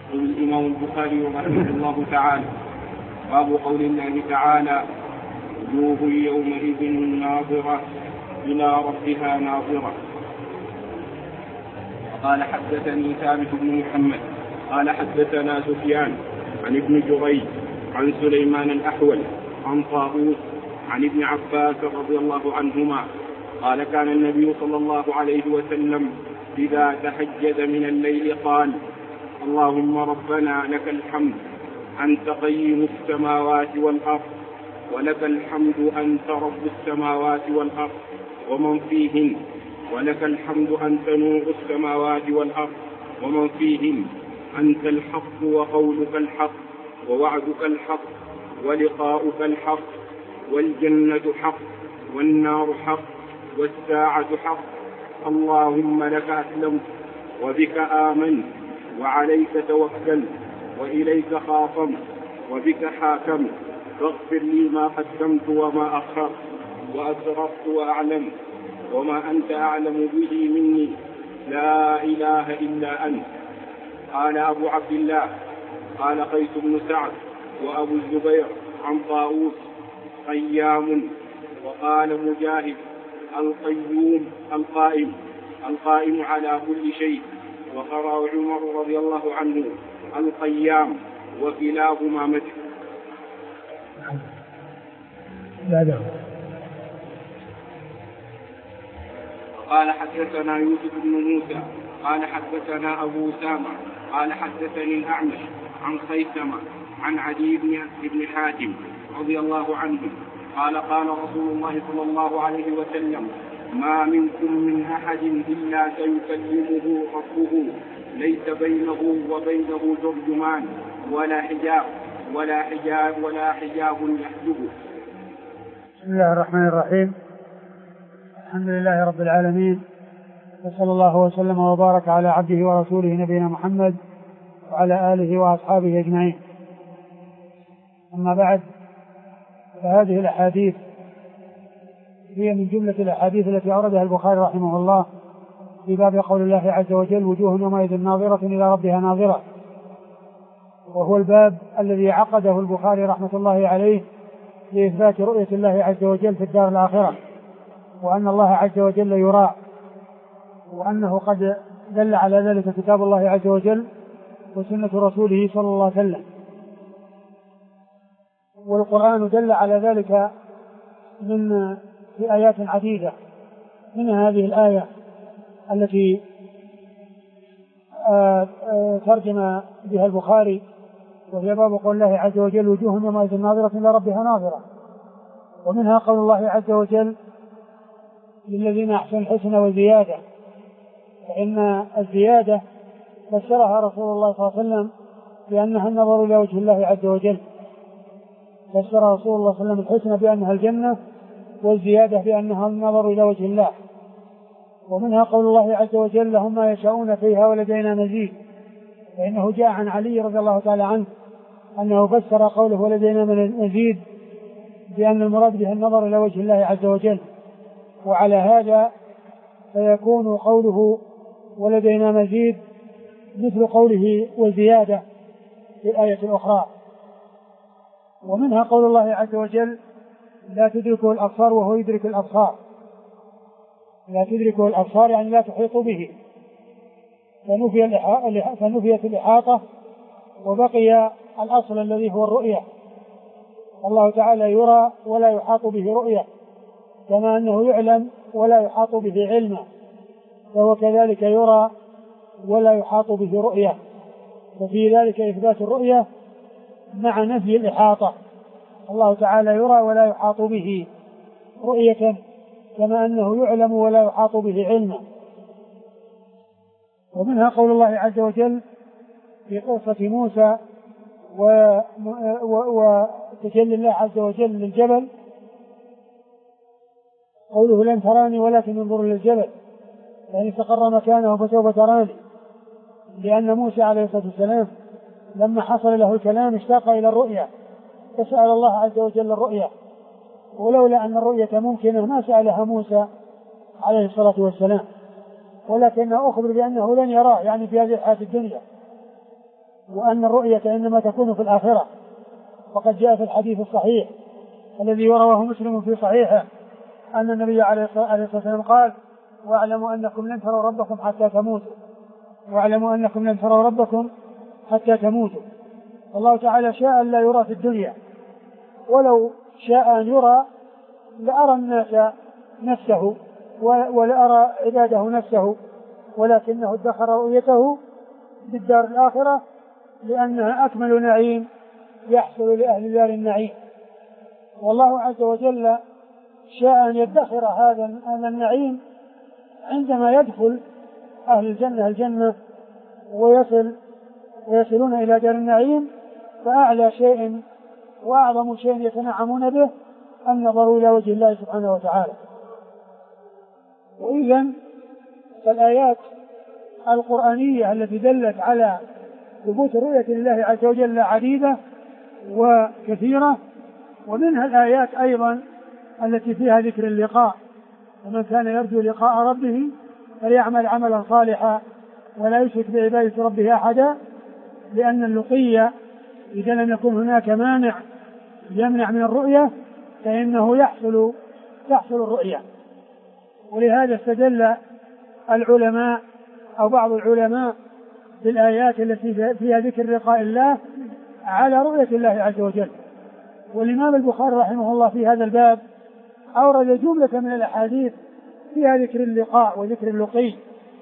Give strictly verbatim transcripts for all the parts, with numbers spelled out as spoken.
يقول الإمام البخاري رحمه الله تعالى: باب قول الله تعالى: وجوه يومئذ ناظرة إلى ربها ناظرة. قال حدثني ثابت بن محمد قال حدثنا سفيان عن ابن جريج عن سليمان الأحول عن طاووس عن ابن عباس رضي الله عنهما قال: كان النبي صلى الله عليه وسلم إذا تهجد من الليل قال: اللهم ربنا لك الحمد أنت قيم السماوات والأرض، ولك الحمد أنت رب السماوات والأرض ومن فيهن، ولك الحمد أنت نور السماوات والأرض ومن فيهن، أنت الحق وقولك الحق ووعدك الحق ولقاؤك الحق، والجنة حق والنار حق والساعة حق. اللهم لك أسلمت وبك آمنت وعليك توكلت وإليك خاصمت وبك حاكمت، فاغفر لي ما قدمت وما أخرت وأسرفت وأعلمت وما أنت أعلم به مني، لا إله إلا أنت. قال أبو عبد الله قال قيس بن سعد وأبو الزبير عن طاووس: قيام. وقال مجاهد: القيوم القائم القائم على كل شيء. وقرأ عمر رضي الله عنه: القيام، وكلاهما مدح. قال حدثنا يوسف بن موسى قال حدثنا أبو أسامة قال حدثني الأعمش عن خيثمة عن عدي بن حاتم رضي الله عنه قال: قال رسول الله صلى الله عليه وسلم: ما منكم من أحد إلا سيكلمه ربه، ليس بينه وبينه ترجمان ولا حجاب ولا حجاب ولا حجاب يحجبه. بسم الله الرحمن الرحيم. الحمد لله رب العالمين، وصلى الله وسلم وبارك على عبده ورسوله نبينا محمد وعلى آله وأصحابه أجمعين. أما بعد، فهذه الأحاديث هي من جملة الأحاديث التي أوردها البخاري رحمه الله في باب قول الله عز وجل: وجوه يومئذ ناظرة إلى ربها ناظرة، وهو الباب الذي عقده البخاري رحمة الله عليه لإثبات رؤية الله عز وجل في الدار الآخرة، وأن الله عز وجل يرى، وأنه قد دل على ذلك كتاب الله عز وجل وسنة رسوله صلى الله عليه وسلم، والقرآن دل على ذلك من في آيات عديدة، من هذه الآية التي ترجم بها البخاري، وهي باب قول الله عز وجل: وجوه يومئذ ناظرة إلى ربها ناظرة. ومنها قول الله عز وجل: للذين أحسنوا الحسنى وزيادة، فإن الزيادة فسرها رسول الله صلى الله عليه وسلم بأنها النظر إلى وجه الله عز وجل، فسر رسول الله صلى الله عليه وسلم الحسنى بأنها الجنة، والزيادة بأنها النظر إلى وجه الله. ومنها قول الله عز وجل: لهم ما يشاءون فيها ولدينا مزيد، فإنه جاء عن علي رضي الله تعالى عنه أنه فسر قوله ولدينا مزيد بأن المراد بها النظر إلى وجه الله عز وجل. وعلى هذا فيكون قوله ولدينا مزيد مثل قوله وزيادة في الآية الأخرى. ومنها قول الله عز وجل: لا تدركه الأبصار وهو يدرك الأبصار. لا تدركه الأبصار يعني لا تحيط به، فنفيت الإحاطة وبقي الأصل الذي هو الرؤية. الله تعالى يرى ولا يحاط به رؤية، كما أنه يعلم ولا يحاط به علما، فهو كذلك يرى ولا يحاط به رؤية، وفي ذلك إثبات الرؤية مع نفي الإحاطة. الله تعالى يرى ولا يحاط به رؤية، كما أنه يعلم ولا يحاط به علما. ومنها قول الله عز وجل في قصة موسى وتجلي الله عز وجل للجبل، قوله: لن تراني ولكن انظر للجبل، يعني استقر مكانه فسوف تراني، لأن موسى عليه الصلاة والسلام لما حصل له الكلام اشتاق إلى الرؤية، فسأل الله عز وجل الرؤية، ولولا أن الرؤية ممكنة ما سألها موسى عليه الصلاة والسلام، ولكنه أخبر بأنه لن يراه، يعني في هذه الحياة الدنيا، وأن الرؤية إنما تكون في الآخرة. وقد جاء في الحديث الصحيح الذي رواه مسلم في صحيحه أن النبي عليه الصلاة والسلام قال: واعلموا أنكم لن تروا ربكم حتى تموتوا واعلموا أنكم لن تروا ربكم حتى تموتوا. الله تعالى شاء أن لا يرى في الدنيا، ولو شاء أن يرى لأرى الناس نفسه ولأرى عباده نفسه، ولكنه ادخر رؤيته بالدار الآخرة لأنها أكمل نعيم يحصل لأهل دار النعيم. والله عز وجل شاء أن يدخر هذا النعيم عندما يدخل أهل الجنة الجنة ويصل ويصلون إلى دار النعيم، فأعلى شيء وأعظم شيء يتنعمون به النظر إلى وجه الله سبحانه وتعالى. وإذن فالآيات القرآنية التي دلت على ثبوت الرؤية لله عز وجل عديدة وكثيرة، ومنها الآيات أيضا التي فيها ذكر اللقاء: ومن كان يرجو لقاء ربه فليعمل عملا صالحا ولا يشرك بعبادة ربه أحدا، لأن اللقي إذا لم يكن هناك مانع يمنع من الرؤية فإنه يحصل تحصل الرؤية. ولهذا استدل العلماء أو بعض العلماء بالآيات التي فيها ذكر لقاء الله على رؤية الله عز وجل. والإمام البخاري رحمه الله في هذا الباب أورد جملة من الأحاديث فيها ذكر اللقاء وذكر اللقي،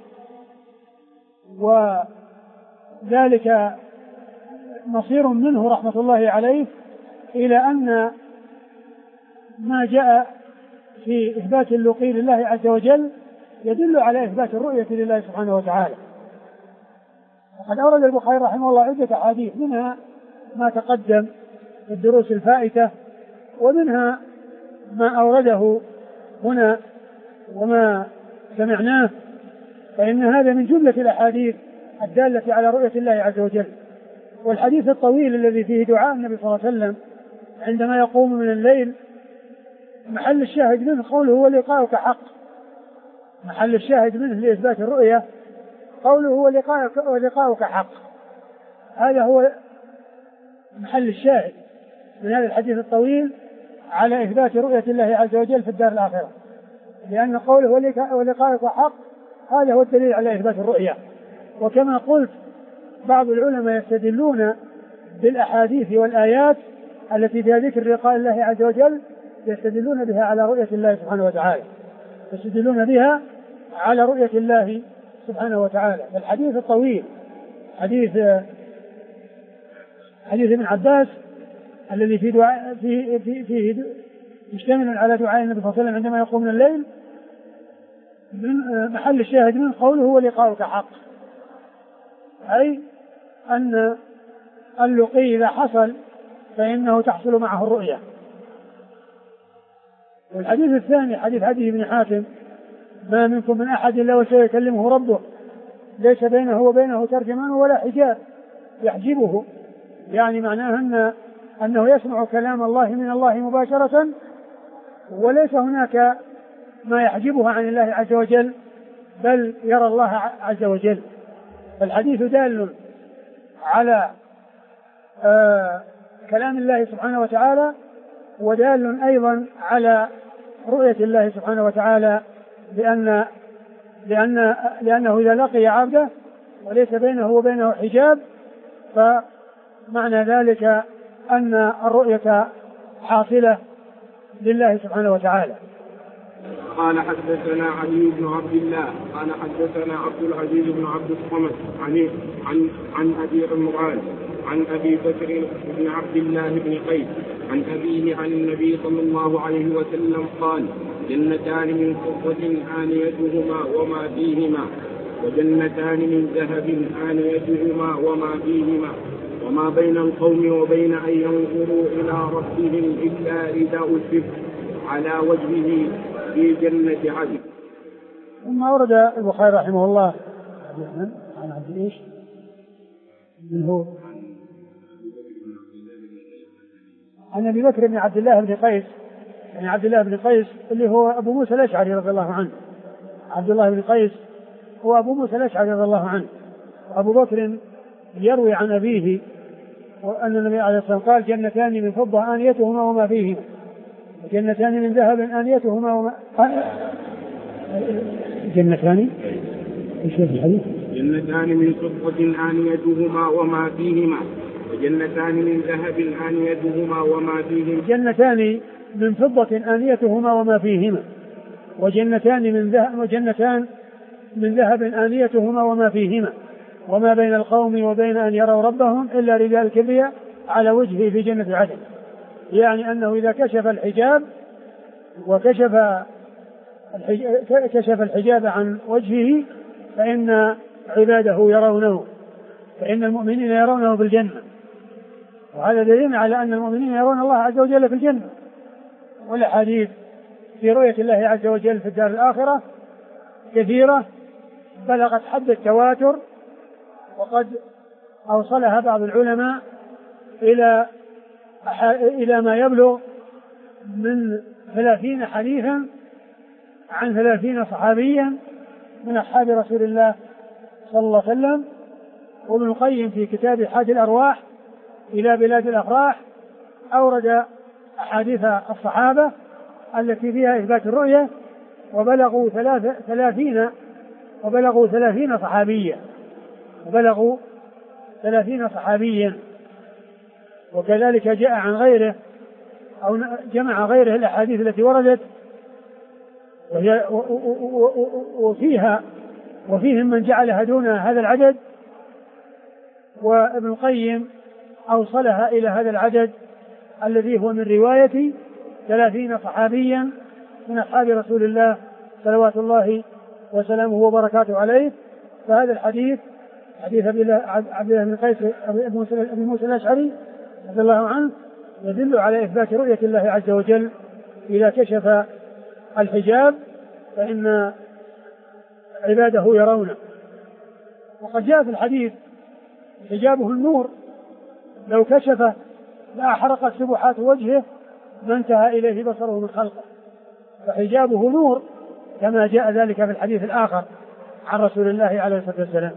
وذلك مصير منه رحمة الله عليه إلى أن ما جاء في إثبات اللقي لله عز وجل يدل على إثبات الرؤية لله سبحانه وتعالى. وقد أورد البخاري رحمه الله عدة أحاديث، منها ما تقدم في الدروس الفائتة، ومنها ما أورده هنا وما سمعناه، فإن هذا من جملة الأحاديث الدالة على رؤية الله عز وجل. والحديث الطويل الذي فيه دعاء النبي صلى الله عليه وسلم عندما يقوم من الليل محل الشاهد منه قوله ولقاؤك حق، محل الشاهد منه لإثبات الرؤية قوله ولقاؤك, ولقاؤك حق، هذا هو محل الشاهد من هذا الحديث الطويل على إثبات رؤية الله عز وجل في الدار الآخرة، لأن قوله ولقاؤك حق هذا هو الدليل على إثبات الرؤية. وكما قلت بعض العلماء يستدلون بالأحاديث والآيات التي فيها ذكر لقاء الله عز وجل، يستدلون بها على رؤية الله سبحانه وتعالى، يستدلون بها على رؤية الله سبحانه وتعالى. الحديث الطويل حديث حديث ابن عباس الذي في دعاء فيه في في مشتمل على دعاء النبي صلى الله عليه وسلم عندما يقوم من الليل، من محل الشاهد من قوله ولقاؤك حق، أي أن اللقي إذا حصل فإنه تحصل معه الرؤية. والحديث الثاني حديث عدي بن حاتم: ما منكم من أحد إلا وسيكلمه ربه ليس بينه وبينه ترجمان ولا حجاب يحجبه، يعني معناه أن أنه يسمع كلام الله من الله مباشرة وليس هناك ما يحجبه عن الله عز وجل، بل يرى الله عز وجل. الحديث دال على آه كلام الله سبحانه وتعالى، ودال أيضا على رؤية الله سبحانه وتعالى، لأن لأن لأنه إذا لقي عبده وليس بينه وبينه حجاب فمعنى ذلك أن الرؤية حاصلة لله سبحانه وتعالى. قال حدثنا علي بن عبد الله قال حدثنا عبد العزيز بن عبد الصمد عن عن عن ابي عمران عن ابي بكر بن عبد الله بن قيس عن ابيه عن النبي صلى الله عليه وسلم قال: جنتان من فضة آنيتهما وما فيهما، وجنتان من ذهب آنيتهما وما فيهما، وما بين القوم وبين أن ينظروا إلى ربهم إلا رداء الكفر على وجهه في جنة عدن. ثم أورد البخاري رحمه الله عن عبد إيش من هو عن أبي بكر بن عبد الله بن قيس، يعني عبد الله بن قيس اللي هو أبو موسى الأشعري رضي الله عنه. عبد الله بن قيس هو أبو موسى الأشعري رضي الله عنه. أبو بكر يروي عن أبيه وأن النبي عليه الصلاة والسلام قال جنتان من فضة آنيتهما وما فيهما جنتان من ذهب آنيتهما وما جنتان ايش في الحديث؟ جنتان من فضة آنيتهما وما فيهما وجنتان من ذهب آنيتهما وما فيهما جنتان من فضة آنيتهما وما فيهما وجنتان من ذهب وجنتان من ذهب آنيتهما وما فيهما وما بين القوم وبين أن يروا ربهم إلا رداء الكبرياء على وجهه في جنة عدن. يعني أنه إذا كشف الحجاب وكشف كشف الحجاب عن وجهه فإن عباده يرونه فإن المؤمنين يرونه في الجنة. وهذا دليل على أن المؤمنين يرون الله عز وجل في الجنة. والأحاديث في رؤية الله عز وجل في الدار الآخرة كثيرة بلغت حد التواتر وقد أوصلها بعض العلماء إلى إلى ما يبلغ من ثلاثين حديثا عن ثلاثين صحابيا من أصحاب رسول الله صلى الله عليه وسلم. وابن القيم في كتاب حاد الأرواح إلى بلاد الأفراح أورد أحاديث الصحابة التي فيها إثبات الرؤية وبلغوا ثلاثين وبلغوا ثلاثين صحابيا وبلغوا ثلاثين صحابيا. وكذلك جاء عن غيره أو جمع غيره الأحاديث التي وردت وهي وفيها وفيهم من جعلها دون هذا العدد. وابن القيم أوصلها إلى هذا العدد الذي هو من رواية ثلاثين صحابيا من أصحاب رسول الله صلوات الله وسلامه وبركاته عليه. فهذا الحديث حديث عبد الله بن قيس أبي موسى الأشعري رضي الله عنه يدل على إثبات رؤية الله عز وجل إذا كشف الحجاب فإن عباده يرونه. وقد جاء في الحديث حجابه النور لو كشفه لأحرقت سبحات وجهه ما انتهى إليه بصره من خلقه. فحجابه نور كما جاء ذلك في الحديث الآخر عن رسول الله عليه الصلاة والسلام.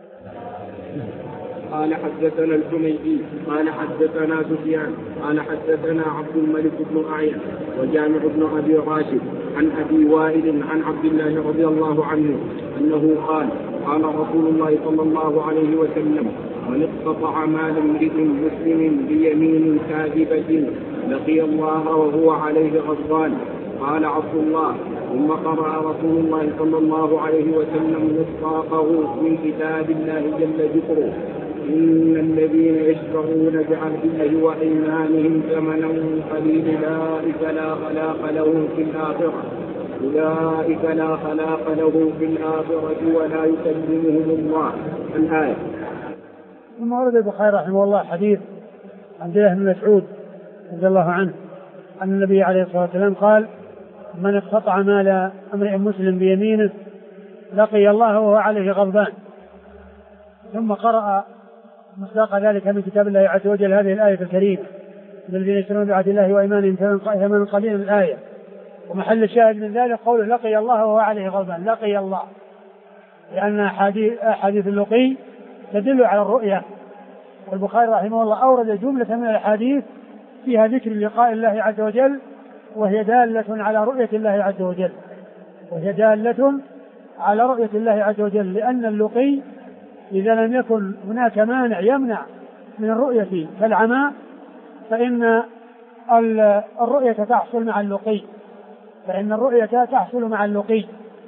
قال حدثنا الحميدي قال حدثنا سفيان قال حدثنا عبد الملك بن أعين وجامع بن أبي راشد عن أبي وائل عن عبد الله رضي الله عنه أنه قال قال رسول الله صلى الله عليه وسلم من اقتطع مال امرئ مسلم بيمين كاذبة لقي الله وهو عليه غضبان. قال عبد الله ثم قرأ رسول الله صلى الله عليه وسلم مصداقه من كتاب الله جل ذكره إن الذين يشفعون بعهد الله وأيمانهم ثمنا قليلا أولئك لا خلاق لهم في الآخرة أولئك لا خلاق له في الآخرة ولا يكلمهم الله. الآية. ثم ورد البخاري رحمه الله حديث عبد الله بن مسعود رضي الله عنه أن النبي عليه الصلاة والسلام قال من اقتطع مال امرئ مسلم بيمينه لقي الله وهو عليه غضبان. ثم قرأ مصداق ذلك من كتاب الله عز وجل هذه الآية الكريمة الذين يشترون بعهد الله وأيمانهم ثمنا قليلا من الآية. ومحل الشاهد من ذلك قوله لقي الله وهو عليه غضبان. لقي الله لأن أحاديث اللقي تدل على الرؤية. والبخاري رحمه الله أورد جملة من الأحاديث فيها ذكر لقاء الله عز وجل وهي دالة على رؤية الله عز وجل وهي دالة على رؤية الله عز وجل لأن اللقي إذا لم يكن هناك مانع يمنع من الرؤية كالعمى فإن الرؤية تحصل مع اللقي فإن الرؤية تحصل مع اللقي.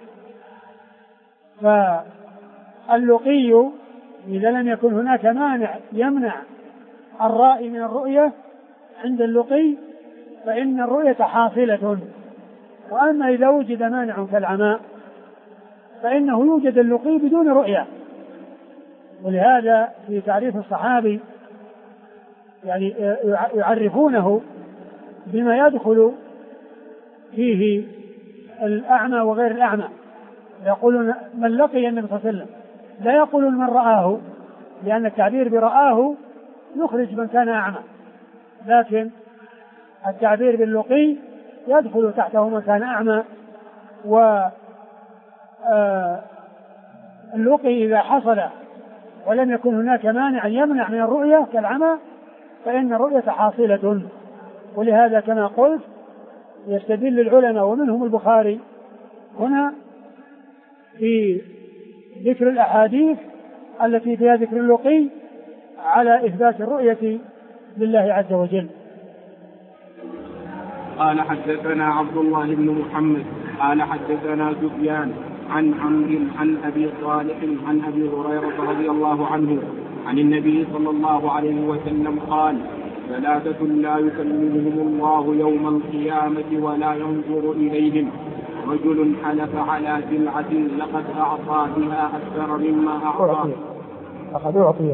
فاللقي إذا لم يكن هناك مانع يمنع الرائي من الرؤية عند اللقي فإن الرؤية حاصلة. وأما إذا وجد مانع كالعمى فإنه يوجد اللقي بدون رؤية. ولهذا في تعريف الصحابي يعني يعرفونه بما يدخل فيه الأعمى وغير الأعمى. يقولون من لقي النبي صلى الله عليه وسلم لا يقولون من رآه لأن التعبير برآه يخرج من كان أعمى لكن التعبير باللقي يدخل تحته من كان أعمى. واللقي إذا حصل ولم يكن هناك مانع يمنع من الرؤية كالعمى فإن الرؤية حاصلة. ولهذا كما قلت يستدل العلماء ومنهم البخاري هنا في ذكر الأحاديث التي فيها ذكر اللقي على إثبات الرؤية لله عز وجل. قال حدثنا عبد الله بن محمد قال حدثنا سفيان عن عمرو عن أبي صالح عن أبي هريرة رضي الله عنه عن النبي صلى الله عليه وسلم قال: ثلاثة لا يكلمهم الله يوم القيامة ولا ينظر إليهم: رجل حلف على سلعة لقد أعطى بها أكثر مما أعطى لقد أعطي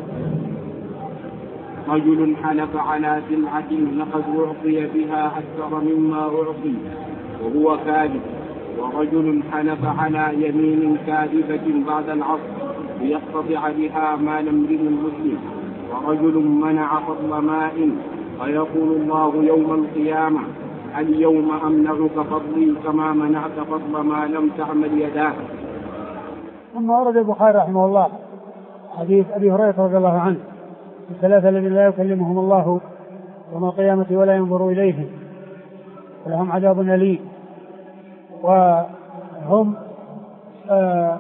رجل حلف على سلعة لقد أعطي بها أكثر مما أعطي وهو كاذب. ورجل حلف على يمين كاذبة بعد العصر ليقتطع بها مال امرئ مسلم. ورجل منع فضل ماء فيقول الله يوم القيامة: اليوم أمنعك فضلي كما منعت فضل ما لم تعمل يداك. ثم ورد البخاري رحمه الله حديث أبي هريرة رضي الله عنه: الثلاثة الذين لا يكلمهم الله يوم القيامة ولا ينظر إليهم ولهم عذاب أليم. وهم آه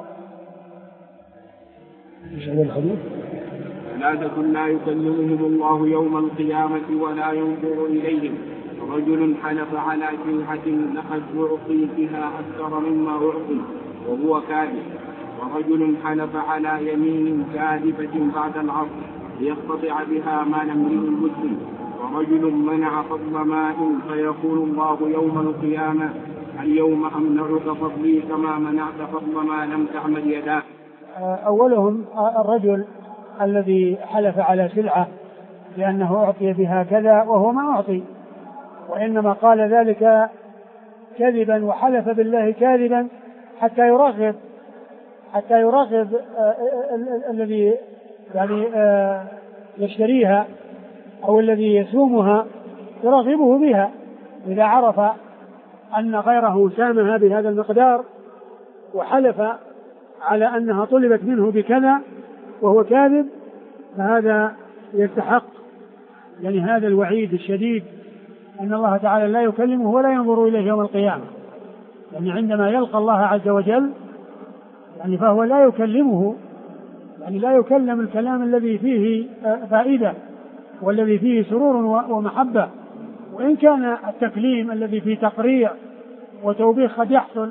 ايش هذا الحديث؟ ثلاثة لا يكلمهم الله يوم القيامة ولا ينظر إليهم: رجل حلف على سلعة لقد أعطي بها أكثر مما أعطي وهو كاذب. ورجل حلف على يمين كاذبة بعد العصر ليقتطع بها مال امرئ مسلم. ورجل منع فضل ماء فيقول الله يوم القيامة: اليوم أمنعك فضلي كما منعت فضل ما لم تعمل يداك. أولهم الرجل الذي حلف على سلعة لأنه أعطي بها كذا وهو ما أعطي، وإنما قال ذلك كذبا وحلف بالله كاذبا حتى يرغب حتى يرغب الذي يعني يشتريها أو الذي يسومها يرغبه بها. إذا عرف أن غيره سامها بهذا المقدار وحلف على أنها طلبت منه بكذا وهو كاذب فهذا يستحق يعني هذا الوعيد الشديد أن الله تعالى لا يكلمه ولا ينظر إليه يوم القيامة. يعني عندما يلقى الله عز وجل يعني فهو لا يكلمه، يعني لا يكلم الكلام الذي فيه فائدة والذي فيه سرور ومحبة. وإن كان التكليم الذي فيه تقريع وتوبيخ قد يحصل،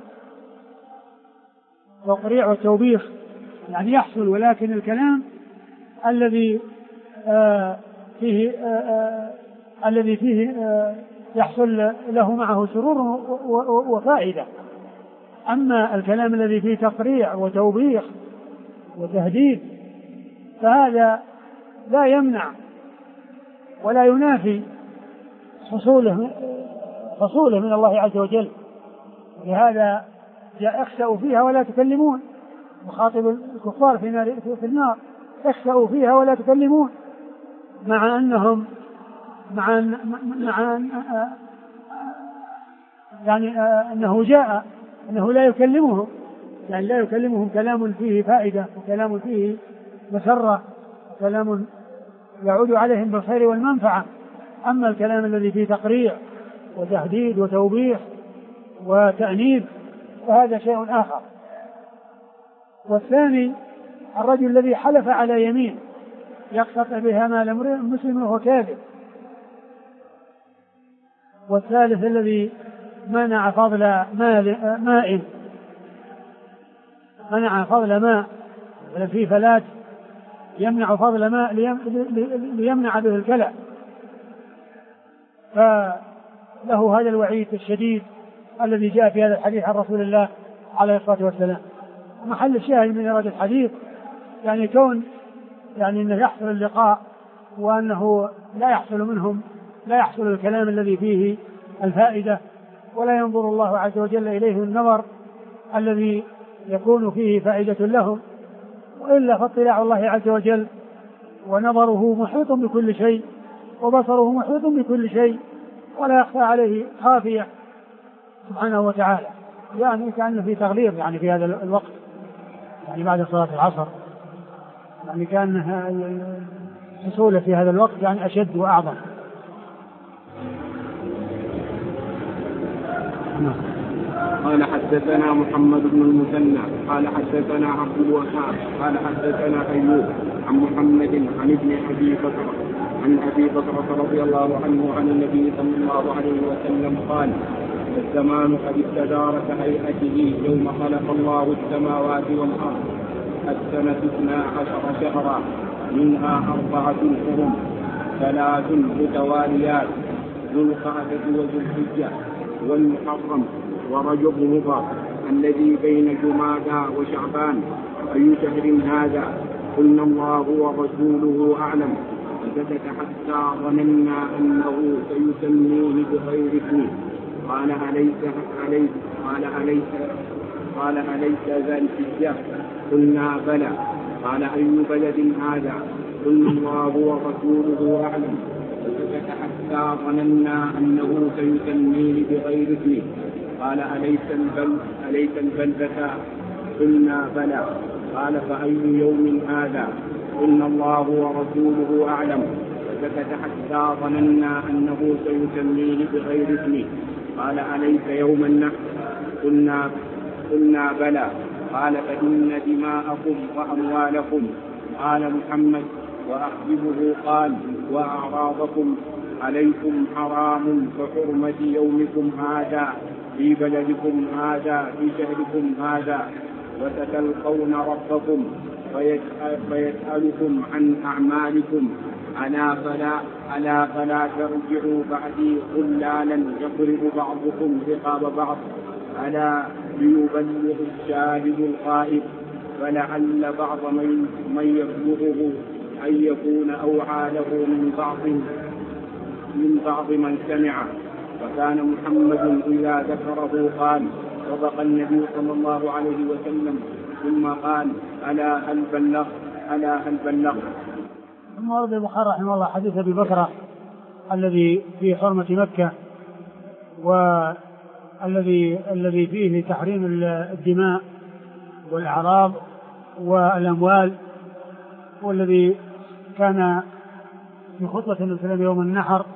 تقريع وتوبيخ يعني يحصل، ولكن الكلام الذي آه فيه آه آه الذي فيه آه يحصل له معه سرور وفائدة. أما الكلام الذي فيه تقريع وتوبيخ وتهديد فهذا لا يمنع ولا ينافي حصوله حصوله من الله عز وجل. لهذا جاء: اخسأوا فيها ولا تكلمون، مخاطب الكفار في نار في النار: اخسأوا فيها ولا تكلمون، مع أنهم مع أن مع أن يعني أنه جاء أنه لا يكلمهم، يعني لا يكلمهم كلام فيه فائدة وكلام فيه مسرة وكلام يعود عليهم بالخير والمنفعة. أما الكلام الذي فيه تقريع وتهديد وتوبيخ وتأنيب فهذا شيء آخر. والثاني الرجل الذي حلف على يمين يقتطع بها مال امرئ مسلم وهو كاذب. والثالث الذي منع فضل ماء ماء منع فضل ماء ولم فيه فلات يمنع فضل ماء ليمنع به الكلى، فله هذا الوعيد الشديد الذي جاء في هذا الحديث عن رسول الله عليه الصلاة والسلام. محل الشاهد من هذا الحديث يعني كون يعني أنه يحصل اللقاء وأنه لا يحصل منهم لا يحصل الكلام الذي فيه الفائدة، ولا ينظر الله عز وجل إليه النظر الذي يكون فيه فائدة لهم، وإلا فاطلاع الله عز وجل ونظره محيط بكل شيء وبصره محيط بكل شيء ولا يخفى عليه خافية سبحانه وتعالى. يعني كأنه في تغليظ يعني في هذا الوقت يعني بعد صلاة العصر، يعني كان حصوله في هذا الوقت يعني أشد وأعظم. قال حدثنا محمد بن المثنى قال حدثنا عبد الوهاب قال حدثنا أيوب عن محمد عن ابن أبي بكر عن أبي بكر رضي الله عنه عن النبي صلى الله عليه وسلم قال: الزمان قد استدار كهيئته يوم خلق الله السماوات والأرض، السنة اثنا عشر شهرا، منها أربعة حرم، ثلاث متواليات، ذو القعدة وذو الحجة والمحرم ورجب مضر الذي بين جمادى وشعبان، أي شهر هذا؟ قلنا الله ورسوله أعلم، فسكت حتى ظننا أنه سيسميه بغير اسمه. قال أليس أليس قال أليس قال أليس ذا الحجة؟ قلنا بلى. قال أي بلد هذا؟ قلنا الله ورسوله أعلم، فسكت حتى ظننا أنه سيسميه بغير اسمه. قال أليس البلد أليس البلدة؟ قلنا بلى. قال فأي يوم هذا؟ قلنا الله ورسوله أعلم، فسكت حتى ظننا أنه سيسميه بغير اسمه. قال أليس يوم النحر؟ قلنا قلنا بلى. قال فإن دماءكم وأموالكم، قال محمد وأحببه قال وأعراضكم عليكم حرام كحرمة يومكم هذا في بلدكم هذا في شهركم هذا، وستلقون ربكم فيسألكم عن أعمالكم، ألا فلا ألا فلا ترجعوا بعدي خلالا يضرب بعضكم رقاب بعض، ألا ليبلغ الشاهد الغائب، فلعل بعض من, من يبلغه أن يكون أوعى له من بعض من بعض من سمع. فكان محمد إذا ذكره قال: صدق النبي صلى الله عليه وسلم، ثم قال: ألا هل بلغ ألا هل بلغ. ثم ورد البخاري رحمه الله حديث أبي بكر الذي في حرمة مكة، والذي الذي فيه تحريم الدماء والأعراض والأموال، والذي كان في خطبة الإسلام يوم النحر.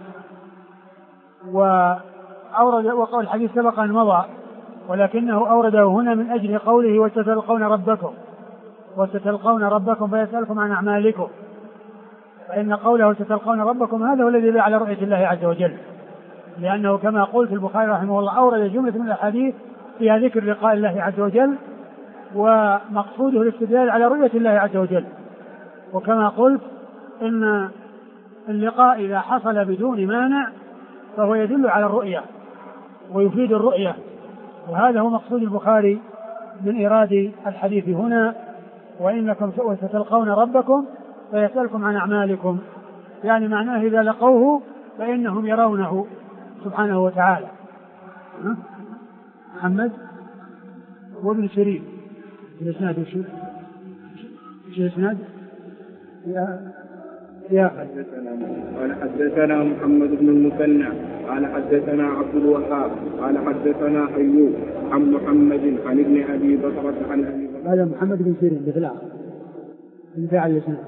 وأورد وقال الحديث سبق أن مضى، ولكنه أورده هنا من أجل قوله: وستلقون ربكم وستلقون ربكم فيسألكم عن أعمالكم. فإن قوله ستلقون ربكم هذا هو الذي يدل على رؤية الله عز وجل، لأنه كما قلت البخاري رحمه الله أورد جملة من الأحاديث فيها ذكر لقاء الله عز وجل، ومقصوده الاستدلال على رؤية الله عز وجل. وكما قلت إن اللقاء إذا حصل بدون مانع فهو يدل على الرؤية ويفيد الرؤية، وهذا هو مقصود البخاري من إيراد الحديث هنا: وإنكم ستلقون ربكم فيسألكم عن أعمالكم، يعني معناه إذا لقوه فإنهم يرونه سبحانه وتعالى. محمد وابن سيرين الإسناد وشو شو الإسناد؟ يا يا قال حدثنا محمد بن المثنى قال حدثنا عبد الوهاب قال حدثنا أيوب عن محمد عن ابن أبي بكر عن أبي بكر. هذا محمد بن سيرين بثلاث انفعل الإسناد.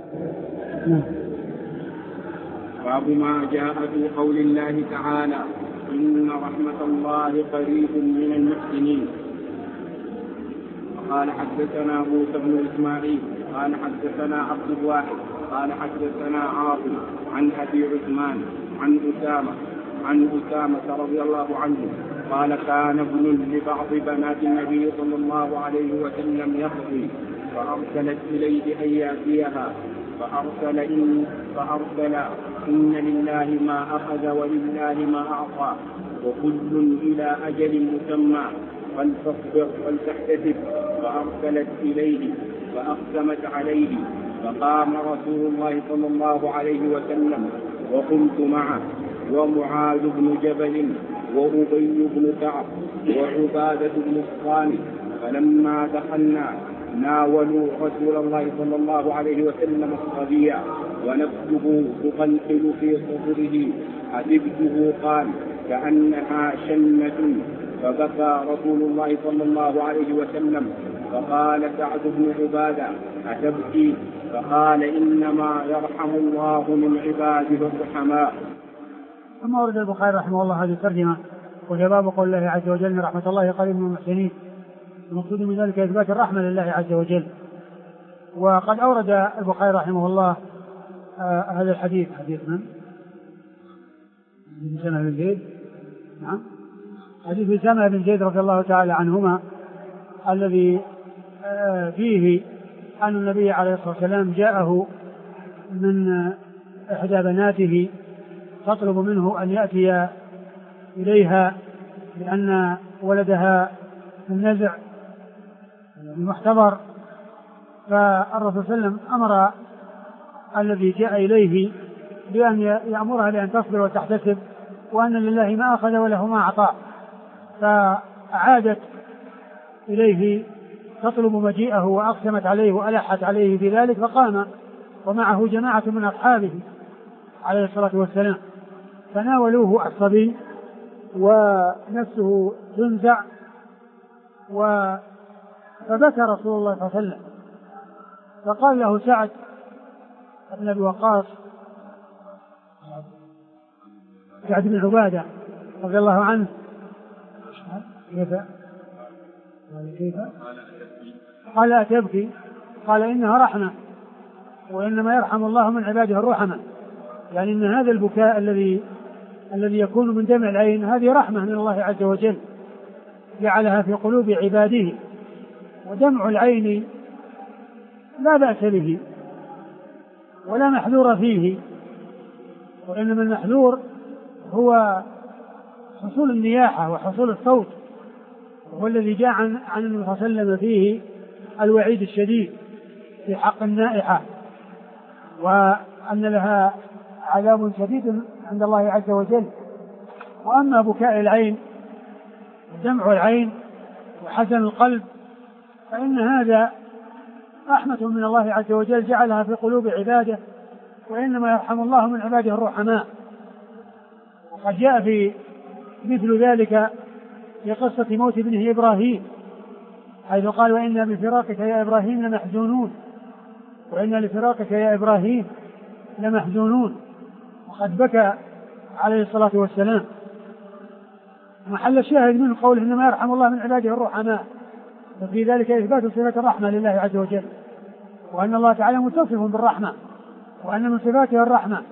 باب ما جاء في قول الله تعالى: إن رحمة الله قريب من المحسنين. قال حدثنا موسى بن إسماعيل قال حدثنا عبد الواحد قال حدثنا عاصم عن أبي عثمان عن أسامة عن أسامة رضي الله عنه قال: كان ابن لبعض بنات النبي صلى الله عليه وسلم يقضي، فأرسلت إليه أن يأتيها، فأرسل إن, فأرسل إن لله ما أخذ ولله ما أعطى، وكل إلى أجل مسمى، فلتصبر ولتحتسب. فأرسلت إليه فأقسمت عليه، فقام رسول الله صلى الله عليه وسلم وقمت معه، ومعاذ بن جبل وأبي بن كعب وعبادة بن الصامت، فلما دخلنا ناولوا رسول الله صلى الله عليه وسلم الصبي ونفسه تقلقل في صدره، حسبته قال: كأنها شنة. فبكى رسول الله صلى الله عليه وسلم فقال سعد بن عبادة أتبكي؟ فقال إنما يرحم الله من عباده الرحماء. ثم ورد البخاري رحمه الله هذه الترجمة وهي باب قول الله عز وجل من رحمة الله قريب من المحسنين. المقصود من ذلك إثبات الرحمة لله عز وجل. وقد أورد البخاري رحمه الله آه هذا الحديث حديث من؟ حديث أسامة بن زيد. نعم حديث أسامة بن زيد رضي الله تعالى عنهما الذي آه فيه أن النبي عليه الصلاة والسلام جاءه من إحدى بناته تطلب منه أن يأتي إليها لأن ولدها في النزع المحتضر. فالرسول صلى الله عليه وسلم أمر الذي جاء إليه بأن يأمرها لأن تصبر وتحتسب وأن لله ما أخذ وله ما أعطى. فعادت إليه تطلب مجيئه وأقسمت عليه وألحت عليه في ذلك فقام ومعه جماعة من أصحابه عليه الصلاة والسلام فناولوه الصبي ونفسه تنزع فبكى رسول الله صلى الله عليه وسلم. فقال له سعد بن أبي وقاص سعد بن عبادة رضي الله عنه كيف كيف قال أتبكي؟ قال إنها رحمة وإنما يرحم الله من عباده الرحمة. يعني إن هذا البكاء الذي الذي يكون من دمع العين هذه رحمة من الله عز وجل جعلها في قلوب عباده. ودمع العين لا بأس به ولا محذور فيه وإنما المحذور هو حصول النياحة وحصول الصوت هو الذي جاء عن عن النبي صلى الله عليه وسلم فيه الوعيد الشديد في حق النائحة وأن لها عذاب شديد عند الله عز وجل. وأما بكاء العين ودمع العين وحزن القلب فإن هذا رحمة من الله عز وجل جعلها في قلوب عباده وإنما يرحم الله من عباده الرحماء. وقد جاء في مثل ذلك في قصة موت ابنه إبراهيم حيث قال وإنا بفراقك يا إبراهيم لمحزونون وإنا لفراقك يا إبراهيم لمحزونون. وقد بكى عليه الصلاة والسلام. محل الشاهد من قوله إنما يرحم الله من عباده الرحماء وفي ذلك إثبات صفة الرحمة لله عز وجل وأن الله تعالى متصف بالرحمة وأن من صفاته الرحمة.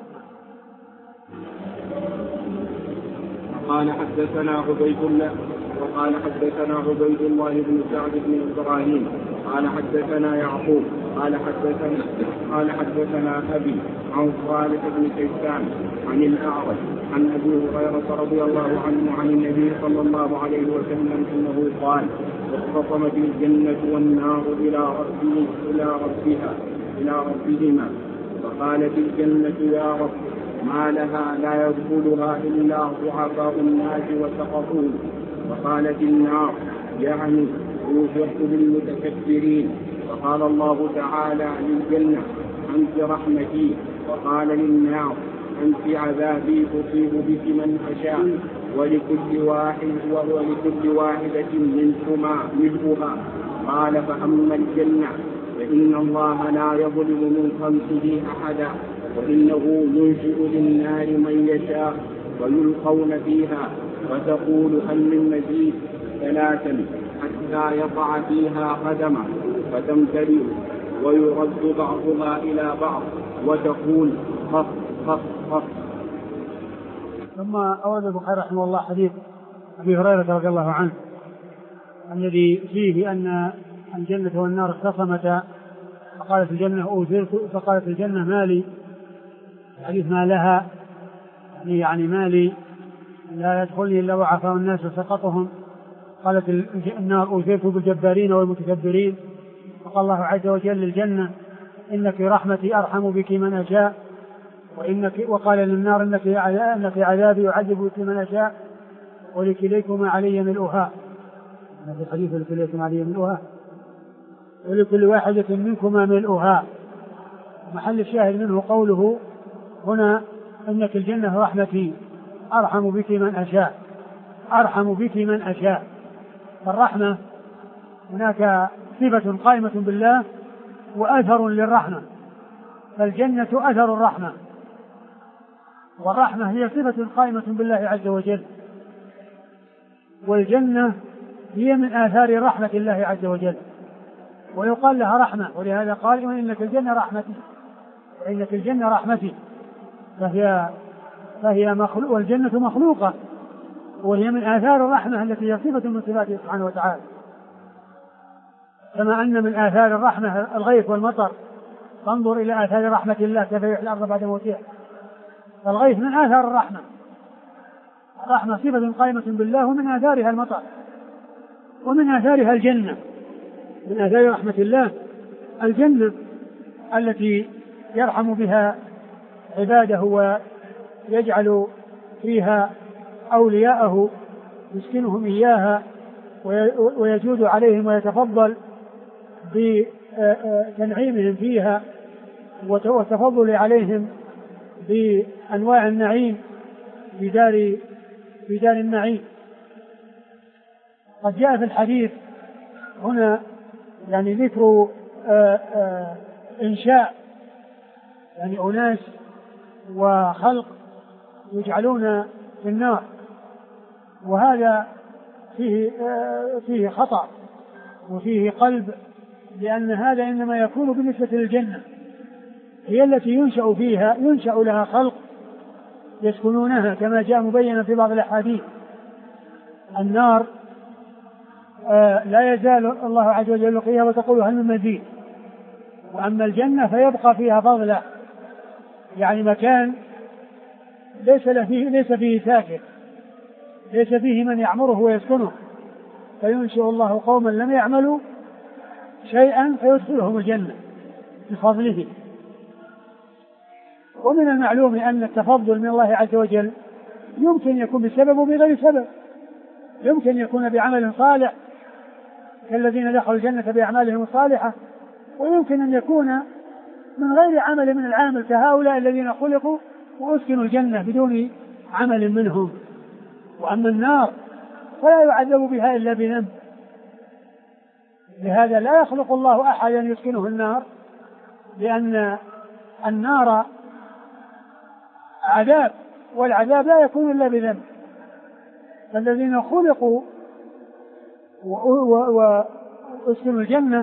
قال حدثنا عبيد الله وقال حدثنا عبيد الله بن سعد بن إبراهيم قال حدثنا يعقوب قال حدثنا قال حدثنا أبي عن صالح بن كيسان عن الأعرج عن أبي هريرة رضي الله عنه عن النبي صلى الله عليه وسلم أنه قال اختصمت الجنة والنار إلى ربه إلى ربها إلى ربهما فقالت الجنة يا رب ما لها لا يدخلها إلا ضعفاء الناس وسقطون. وقالت النار يعني يوشك بالمتكبرين. وقال الله تعالى للجنة أنت رحمتي وقال للنار أنت عذابي أصيب بك من أشاء ولكل واحد ولكل واحدة منهما ملؤها. قال فأما الجنة فإن الله لا يظلم من خلقه أحدا وإنه ينشئ للنار من يشاء ويلقون فيها وتقول هل من مزيد ثلاثا حتى يضع فيها قدمه فتمتلئ ويرد بعضها إلى بعض وتقول خف خف خف. ثم أورد البخاري رحمه الله حديث أبي هريرة رضي الله عنه الذي فيه أن الجنة والنار اختصمتا فقالت الجنة أوثرت فقالت الجنة مالي حديث ما لها يعني مالي لا يدخلني إلا ضعفاء الناس وسقطهم. قالت النار أوثرت بالجبارين والمتكبرين. فقال الله عز وجل للجنة إنك رحمتي أرحم بك من أشاء وإنك وقال للنار إنك إنك عذابي أعذب بك من أشاء ولكليكما علي ملؤها. هذا الحديث ولكليكما علي ملؤها ولكل واحدة منكما ملؤها. محل الشاهد منه قوله هنا إنك الجنة رحمتي أرحم بك من أشاء أرحم بك من أشاء. فالرحمة هناك صفة قائمة بالله وأثر للرحمة، فالجنة أثر الرحمة، والرحمة هي صفة قائمة بالله عز وجل، والجنة هي من آثار رحمة الله عز وجل، ويقال لها رحمة، ولهذا قال وإنك الجنة رحمتي، وإنك الجنة رحمتي، فهي فهي مخلوق، والجنة مخلوقة، وهي من آثار الرحمة التي هي صفة من صفاته سبحانه وتعالى. كما أن من آثار الرحمة الغيث والمطر، فانظر إلى آثار رحمة الله كيف يحيي الأرض بعد موتها، فالغيث من آثار الرحمة، الرحمة صفة قائمة بالله، ومن آثارها المطر، ومن آثارها الجنة، من آثار رحمة الله الجنة التي يرحم بها عباده ويجعل فيها أولياءه يسكنهم إياها ويجود عليهم ويتفضل بتنعيمهم فيها والتفضل عليهم بأنواع النعيم في دار في دار النعيم. قد جاء في الحديث هنا يعني ذكر إنشاء يعني أناس وخلق يجعلون في النار، وهذا فيه فيه خطأ وفيه قلب، لأن هذا إنما يكون بالنسبة للجنة، هي التي ينشأ فيها ينشأ لها خلق يسكنونها كما جاء مبينا في بعض الأحاديث. النار لا يزال الله عز وجل يلقيها وتقول هل من مزيد، وأما الجنة فيبقى فيها فضلا، يعني مكان ليس فيه ليس فيه ساكن، ليس فيه من يعمره ويسكنه، فينشئ الله قوما لم يعملوا شيئا فيدخلهم الجنة بفضله. ومن المعلوم أن التفضل من الله عز وجل يمكن يكون بسبب وبغير سبب، يمكن يكون بعمل صالح كالذين دخلوا الجنة بأعمالهم الصالحة، ويمكن أن يكون من غير عمل من العامل كهؤلاء الذين خلقوا وأسكنوا الجنة بدون عمل منهم. وأما النار فلا يعذب بها إلا بذنب، لهذا لا يخلق الله أحدا يسكنه النار، لأن النار عذاب، والعذاب لا يكون إلا بذنب. فالذين خلقوا وأسكنوا الجنة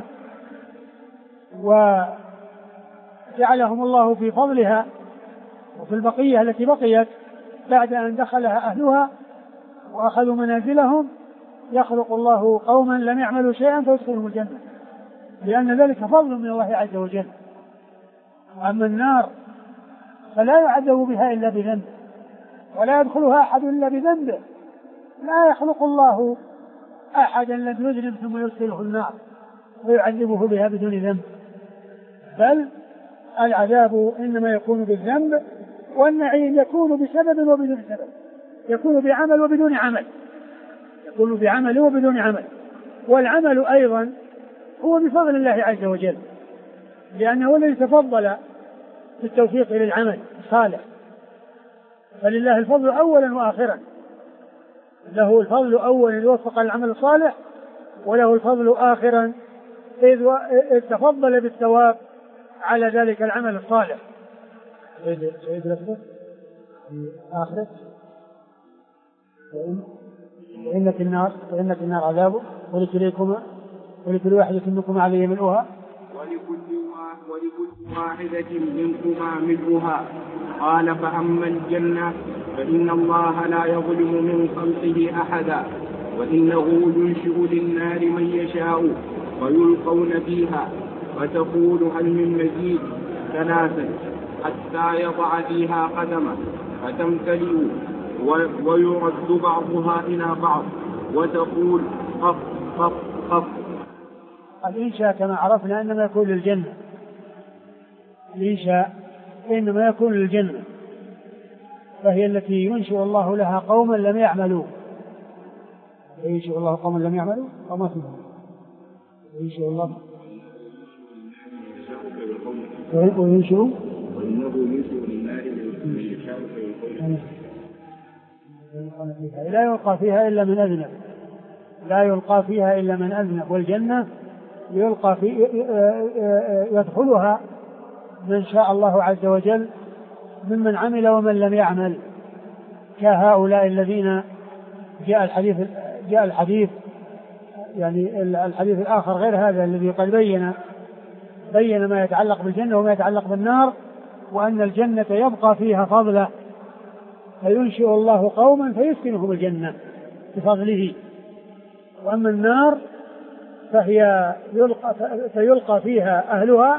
وجعلهم الله في فضلها وفي البقية التي بقيت بعد أن دخلها أهلها وأخذوا منازلهم، يخلق الله قوما لم يعملوا شيئا فيدخلهم الجنة، لأن ذلك فضل من الله عز وجل. أما النار فلا يعذب بها إلا بذنب، ولا يدخلها أحد إلا بذنبه، لا يخلق الله أحدا لم يذنب ثم يدخله النار ويعذبه بها بدون ذنب، بل العذاب إنما يكون بالذنب، والنعيم يكون بسبب وبدون سبب، يكون بعمل وبدون عمل، يكون بعمل وبدون عمل. والعمل أيضا هو بفضل الله عز وجل، لأنه الذي تفضل بالتوفيق للعمل الصالح، فلله الفضل أولا وآخرا، له الفضل أولا يوفق العمل الصالح، وله الفضل آخرا إذ تفضل بالثواب على ذلك العمل الصالح. سيد لفظه آخرة وإنك النار وإنك النار عذابه ولكلكما ولكل واحدة منكما عليه ملؤها ولكل واحدة منكما ملؤها. قال فأما الجنة فإن الله لا يظلم من خلقه أحدا، وإنه ينشئ للنار من يشاء فيلقون فيها فتقول هل من مزيد ثلاثا حتى يضع فيها قدمه فتمتلئ ويرد بعضها إلى بعض وتقول قف قف قف. الإنشاء كما عرفنا إنما يكون للجنة، الإنشاء إنما يكون للجنة، فهي التي ينشئ الله لها قوما لم يعملوا، ينشئ الله قوما لم يعملوا أو ما فيهم ينشئ الله وينشئ وإنه ينشئ للنار من يشاء لا يلقى فيها إلا من أذنب، لا يلقى فيها إلا من أذنب. والجنة يلقى في يدخلها من شاء الله عز وجل ممن عمل ومن لم يعمل، كهؤلاء الذين جاء الحديث جاء الحديث يعني الحديث الآخر غير هذا الذي قد بين بين ما يتعلق بالجنة وما يتعلق بالنار، وأن الجنة يبقى فيها فضله، فينشئ الله قوما فيسكنهم الجنة بفضله، وأما النار فهي يلقى فيلقى فيها أهلها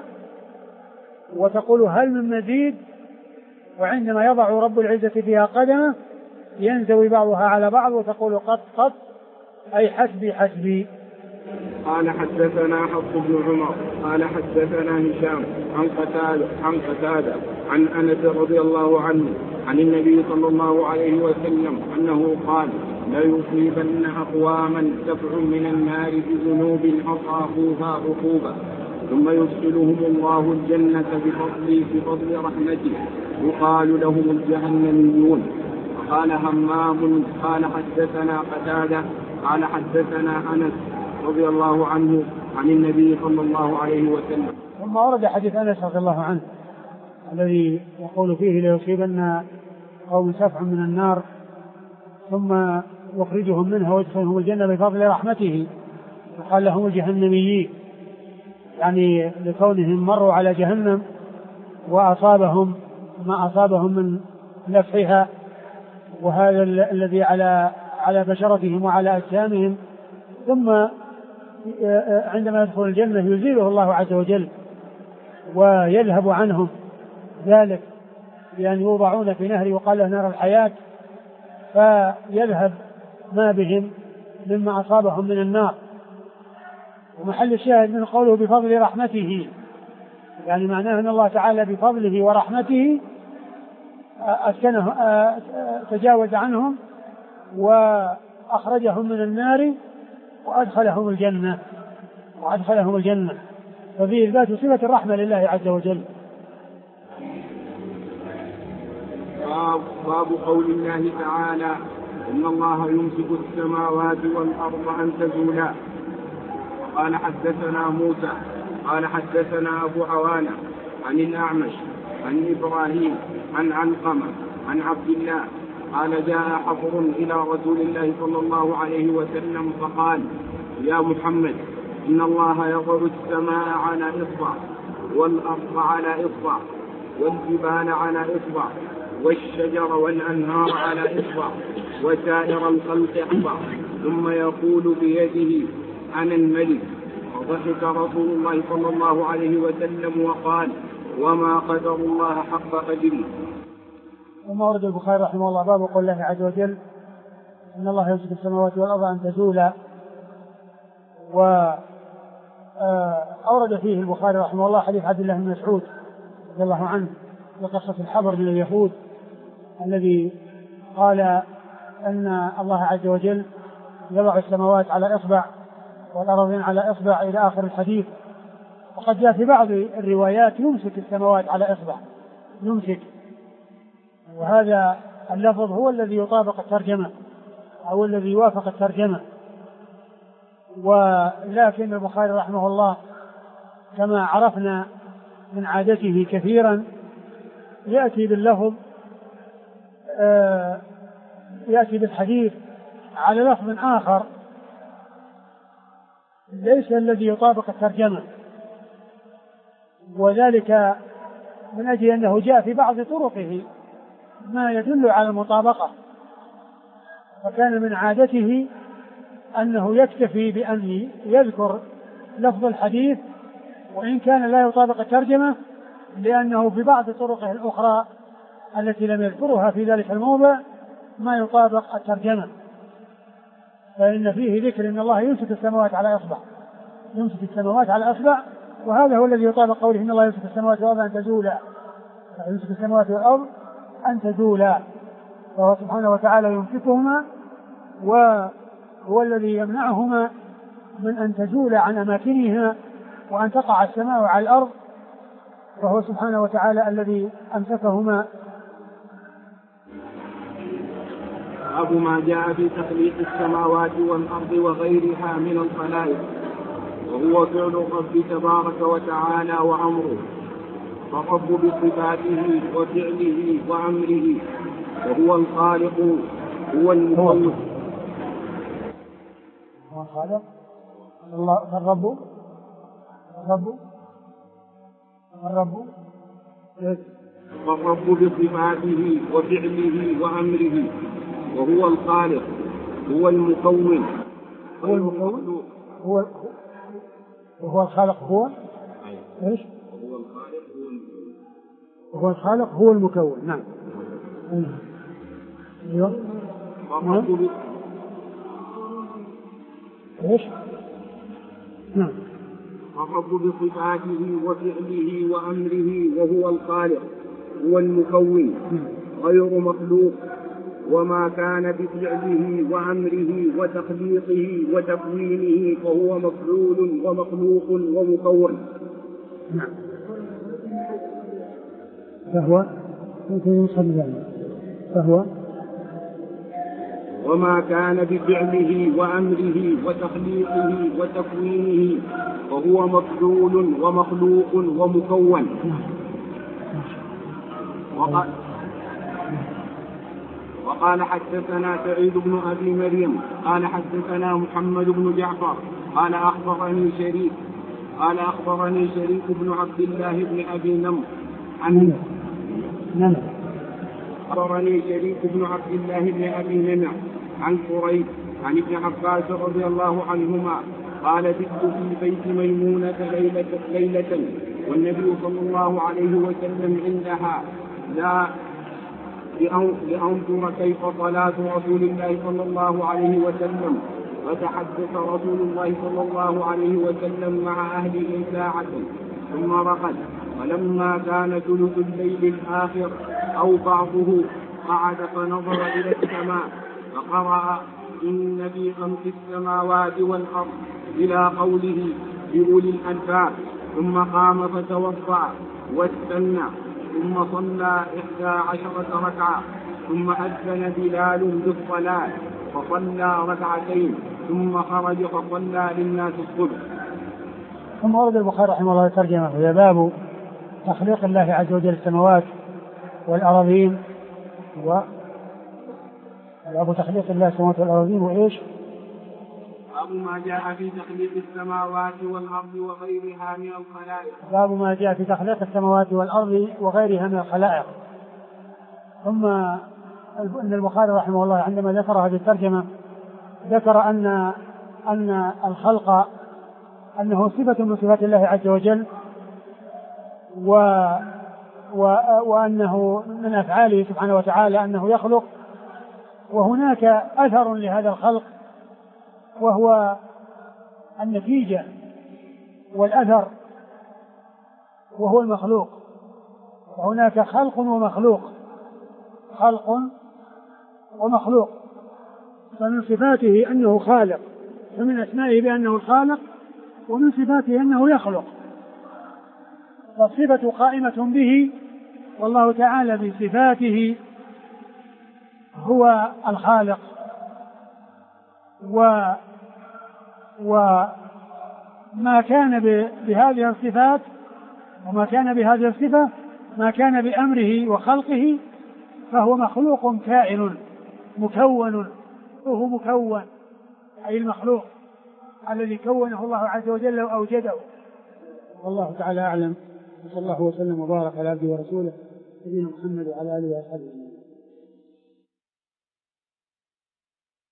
وتقول هل من مزيد، وعندما يضع رب العزة فيها قدمه ينزوي بعضها على بعض وتقول قط قط أي حسبي حسبي. قال حدثنا حفص بن عمر قال حدثنا هشام عن قتادة عن قتادة عن أنس رضي الله عنه عن النبي صلى الله عليه وسلم أنه قال لا يصيبن أقواما سبع من النار بذنوب أصابوها عقوبة ثم يدخلهم الله الجنة بفضل بفضل رحمته يقال لهم الجهنميون. قال همام قال حدثنا قتادة قال حدثنا أنس رضي الله عنه عن النبي صلى الله عليه وسلم. ثم ورد حديث أنس رضي الله عنه الذي يقول فيه ليصيبن قوم سبع من النار ثم يخرجهم منها ويدخلهم الجنة بفضل رحمته وقال لهم الجهنميين، يعني لكونهم مروا على جهنم وأصابهم ما أصابهم من نفحها، وهذا الذي على على بشرتهم وعلى أجسامهم، ثم عندما يدخل الجنة يزيله الله عز وجل ويذهب عنهم ذلك، لأن يوضعون في نهر يقال له نهر الحياة، فيذهب ما بهم مما أصابهم من النار. ومحل الشاهد من قوله بفضل رحمته، يعني معناه أن الله تعالى بفضله ورحمته أسكنه تجاوز عنهم وأخرجهم من النار وأدخلهم الجنة وأدخلهم الجنة ففيه إثبات صفة الرحمة لله عز وجل. باب قول الله تعالى إن الله يمسك السماوات والأرض أن تزولا. قال حدثنا موسى قال حدثنا أبو عوانة عن الأعمش عن إبراهيم عن علقمة عن عبد الله قال جاء حفر إلى رسول الله صلى الله عليه وسلم فقال يا محمد إن الله يضع السماء على إصبع والأرض على إصبع والجبال على إصبع والشجر والأنهار على إصبع وسائر الخلق إصبع ثم يقول بيده أنا الملك. فضحك رسول الله صلى الله عليه وسلم وقال وما قدر الله حق قدره. ثم ورد البخاري رحمه الله باب قول الله عز وجل إن الله يمسك السماوات والأرض أن تزولا. وأورد فيه البخاري رحمه الله حديث عبد الله بن مسعود رضي الله عنه لقصة الحبر من اليهود الذي قال أن الله عز وجل يضع السماوات على إصبع والأرضين على إصبع إلى آخر الحديث. وقد جاء في بعض الروايات يمسك السماوات على إصبع يمسك، وهذا اللفظ هو الذي يطابق الترجمة أو الذي يوافق الترجمة. ولكن البخاري رحمه الله كما عرفنا من عادته كثيرا يأتي باللفظ آه يأتي بالحديث على لفظ آخر ليس الذي يطابق الترجمة، وذلك من أجل أنه جاء في بعض طرقه ما يدل على المطابقة، فكان من عادته أنه يكتفي بأن يذكر لفظ الحديث وإن كان لا يطابق الترجمة، لأنه في بعض طرقه الأخرى التي لم يذكرها في ذلك الموضع ما يطابق الترجمة. فإن فيه ذكر أن الله يمسك السماوات على إصبع يمسك السماوات على إصبع، وهذا هو الذي يطابق قوله إن الله يمسك السماوات والأرض أن تزولا، يمسك السماوات والأرض أن تزولا، فهو سبحانه وتعالى يمسكهما وهو الذي يمنعهما من أن تزول عن أماكنها وأن تقع السماء على الأرض، فهو سبحانه وتعالى الذي أمسكهما. باب ما جاء في تخليق السماوات والأرض وغيرها من الخلائق. وهو فعل الرب تبارك وتعالى وأمره، فالرب بصفاته وفعله وأمره، وهو الخالق هو المكون. هو الخالق الله. الرب الرب الرب فالرب بصفاته وفعله وأمره، وهو الخالق هو المكون. هو المكون هو وهو الخالق هو ايش؟ وهو الخالق هو المكون. وهو الخالق هو المكون. نعم. ايوه. فالرب ايش؟ نعم. الرب بصفاته وفعله وأمره، وهو الخالق هو المكون غير مخلوق، وما كان بفعله وأمره وتخليقه وتكوينه فهو مفعول ومخلوق ومكون. نعم. فهو فهو وما كان بفعله وأمره وتخليقه وتكوينه فهو مفعول ومخلوق ومكون. وقال, وقال حدثنا سعيد بن أبي مريم قال حدثنا محمد بن جعفر قال أخبرني شريك قال أخبرني شريك بن عبد الله بن أبي نمر عن نمر أخبرني شريك بن عبد الله بن أبي نمر عن قريب عن ابن عباس رضي الله عنهما قال بت في بيت ميمونة ليلة, ليلة والنبي صلى الله عليه وسلم عندها لا لأنظر كيف صلاة رسول الله صلى الله عليه وسلم، فتحدث رسول الله صلى الله عليه وسلم مع أهله ساعة ثم رقد، ولما كان ثلث الليل الآخر أو بعضه قعد فنظر إلى السماء فقرأ إن في خلق السماوات والأرض إلى قوله بأولي الألباب، ثم قام فتوضأ واستنى ثم صلى إحدى عشرة ركعة، ثم أذن بلال بالصلاة فصلى ركعتين ثم خرج فصلى للناس الصبح. ثم ورد البخاري رحمه الله ترجمة في باب تخليق الله عز وجل السماوات والأراضين و باب تخليق الله السماوات والأراضين وإيش؟ باب ما جاء في تخليق السماوات والأرض وغيرها من الخلائق. باب ما جاء في تخليق السماوات والأرض وغيرها من الخلائق. ثم أن البخاري رحمه الله عندما ذكر هذه الترجمة ذكر أن أن الخلق أنه صفة من صفات الله عز وجل، و وأنه من أفعاله سبحانه وتعالى أنه يخلق، وهناك أثر لهذا الخلق وهو النتيجة والأثر وهو المخلوق. وهناك خلق ومخلوق، خلق ومخلوق، فمن صفاته أنه خالق، فمن أسمائه بأنه الخالق، ومن صفاته أنه يخلق، فالصفة قائمة به، والله تعالى بصفاته هو الخالق، و وما كان بهذه الصفات وما كان بهذه الصفة ما كان بأمره وخلقه فهو مخلوق كائن مكون، وهو مكون أي المخلوق الذي كونه الله عز وجل وأوجده. والله تعالى أعلم، وصلى الله وسلم وبارك على عبده ورسوله نبينا محمد وعلى آله وصحبه.